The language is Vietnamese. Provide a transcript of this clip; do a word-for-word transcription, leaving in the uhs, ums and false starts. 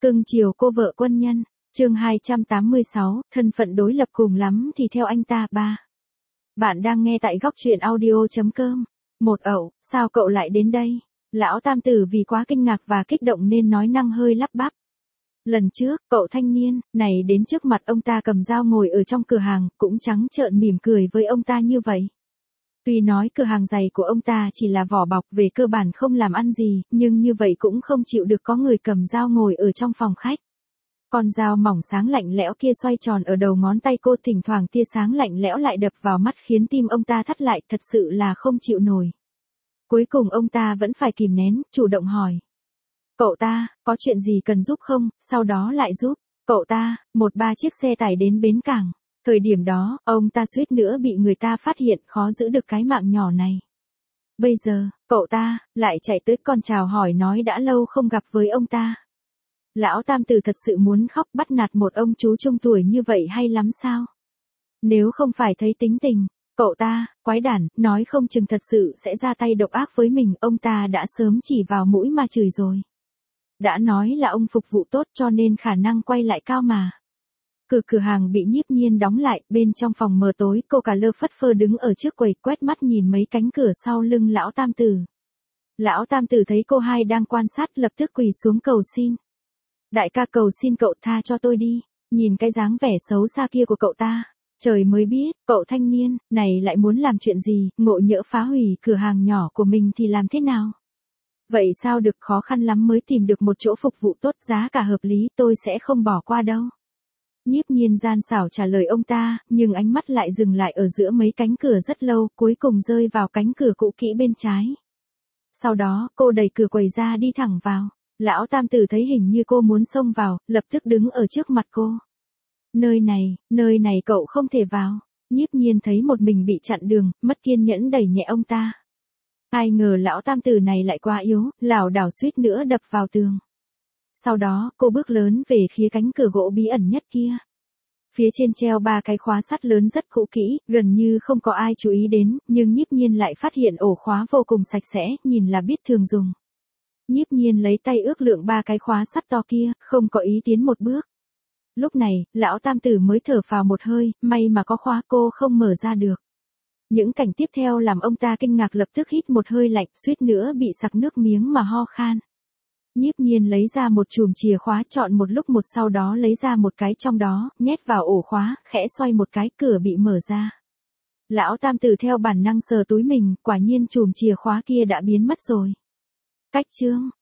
Cưng chiều cô vợ quân nhân. Chương hai trăm tám mươi sáu, thân phận đối lập cùng lắm thì theo anh ta. Ba. Bạn đang nghe tại góc truyện audio chấm com. Một ẩu, sao cậu lại đến đây? Lão tam tử vì quá kinh ngạc và kích động nên nói năng hơi lắp bắp. Lần trước, cậu thanh niên này đến trước mặt ông ta cầm dao ngồi ở trong cửa hàng, cũng trắng trợn mỉm cười với ông ta như vậy. Tuy nói cửa hàng giày của ông ta chỉ là vỏ bọc, về cơ bản không làm ăn gì, nhưng như vậy cũng không chịu được có người cầm dao ngồi ở trong phòng khách. Con dao mỏng sáng lạnh lẽo kia xoay tròn ở đầu ngón tay cô, thỉnh thoảng tia sáng lạnh lẽo lại đập vào mắt khiến tim ông ta thắt lại, thật sự là không chịu nổi. Cuối cùng ông ta vẫn phải kìm nén, chủ động hỏi. Cậu ta, có chuyện gì cần giúp không? Sau đó lại giúp. Cậu ta, một ba chiếc xe tải đến bến cảng. Thời điểm đó, ông ta suýt nữa bị người ta phát hiện, khó giữ được cái mạng nhỏ này. Bây giờ, cậu ta, lại chạy tới còn chào hỏi nói đã lâu không gặp với ông ta. Lão tam tử thật sự muốn khóc, bắt nạt một ông chú trung tuổi như vậy hay lắm sao? Nếu không phải thấy tính tình, cậu ta, quái đản, nói không chừng thật sự sẽ ra tay độc ác với mình, ông ta đã sớm chỉ vào mũi mà chửi rồi. Đã nói là ông phục vụ tốt cho nên khả năng quay lại cao mà. Cửa cửa hàng bị Nhiếp Nhiên đóng lại, bên trong phòng mờ tối, cô cả lơ phất phơ đứng ở trước quầy, quét mắt nhìn mấy cánh cửa sau lưng lão tam tử. Lão tam tử thấy cô hai đang quan sát, lập tức quỳ xuống cầu xin. Đại ca, cầu xin cậu tha cho tôi đi, nhìn cái dáng vẻ xấu xa kia của cậu ta. Trời mới biết, cậu thanh niên này lại muốn làm chuyện gì, ngộ nhỡ phá hủy cửa hàng nhỏ của mình thì làm thế nào? Vậy sao được, khó khăn lắm mới tìm được một chỗ phục vụ tốt, giá cả hợp lý, tôi sẽ không bỏ qua đâu. Nhiếp Nhiên gian xảo trả lời ông ta, nhưng ánh mắt lại dừng lại ở giữa mấy cánh cửa rất lâu, cuối cùng rơi vào cánh cửa cũ kỹ bên trái. Sau đó, cô đẩy cửa quầy ra đi thẳng vào. Lão tam tử thấy hình như cô muốn xông vào, lập tức đứng ở trước mặt cô. Nơi này, nơi này cậu không thể vào. Nhiếp Nhiên thấy một mình bị chặn đường, mất kiên nhẫn đẩy nhẹ ông ta. Ai ngờ lão tam tử này lại quá yếu, lảo đảo suýt nữa đập vào tường. Sau đó, cô bước lớn về phía cánh cửa gỗ bí ẩn nhất kia. Phía trên treo ba cái khóa sắt lớn rất cũ kỹ, gần như không có ai chú ý đến, nhưng Nhiếp Nhiên lại phát hiện ổ khóa vô cùng sạch sẽ, nhìn là biết thường dùng. Nhiếp Nhiên lấy tay ước lượng ba cái khóa sắt to kia, không có ý tiến một bước. Lúc này, lão tam tử mới thở phào một hơi, may mà có khóa, cô không mở ra được. Những cảnh tiếp theo làm ông ta kinh ngạc, lập tức hít một hơi lạnh, suýt nữa bị sặc nước miếng mà ho khan. Nhiếp Nhiên lấy ra một chùm chìa khóa, chọn một lúc một, sau đó lấy ra một cái trong đó, nhét vào ổ khóa, khẽ xoay một cái, cửa bị mở ra. Lão tam tử theo bản năng sờ túi mình, quả nhiên chùm chìa khóa kia đã biến mất rồi. Cách chương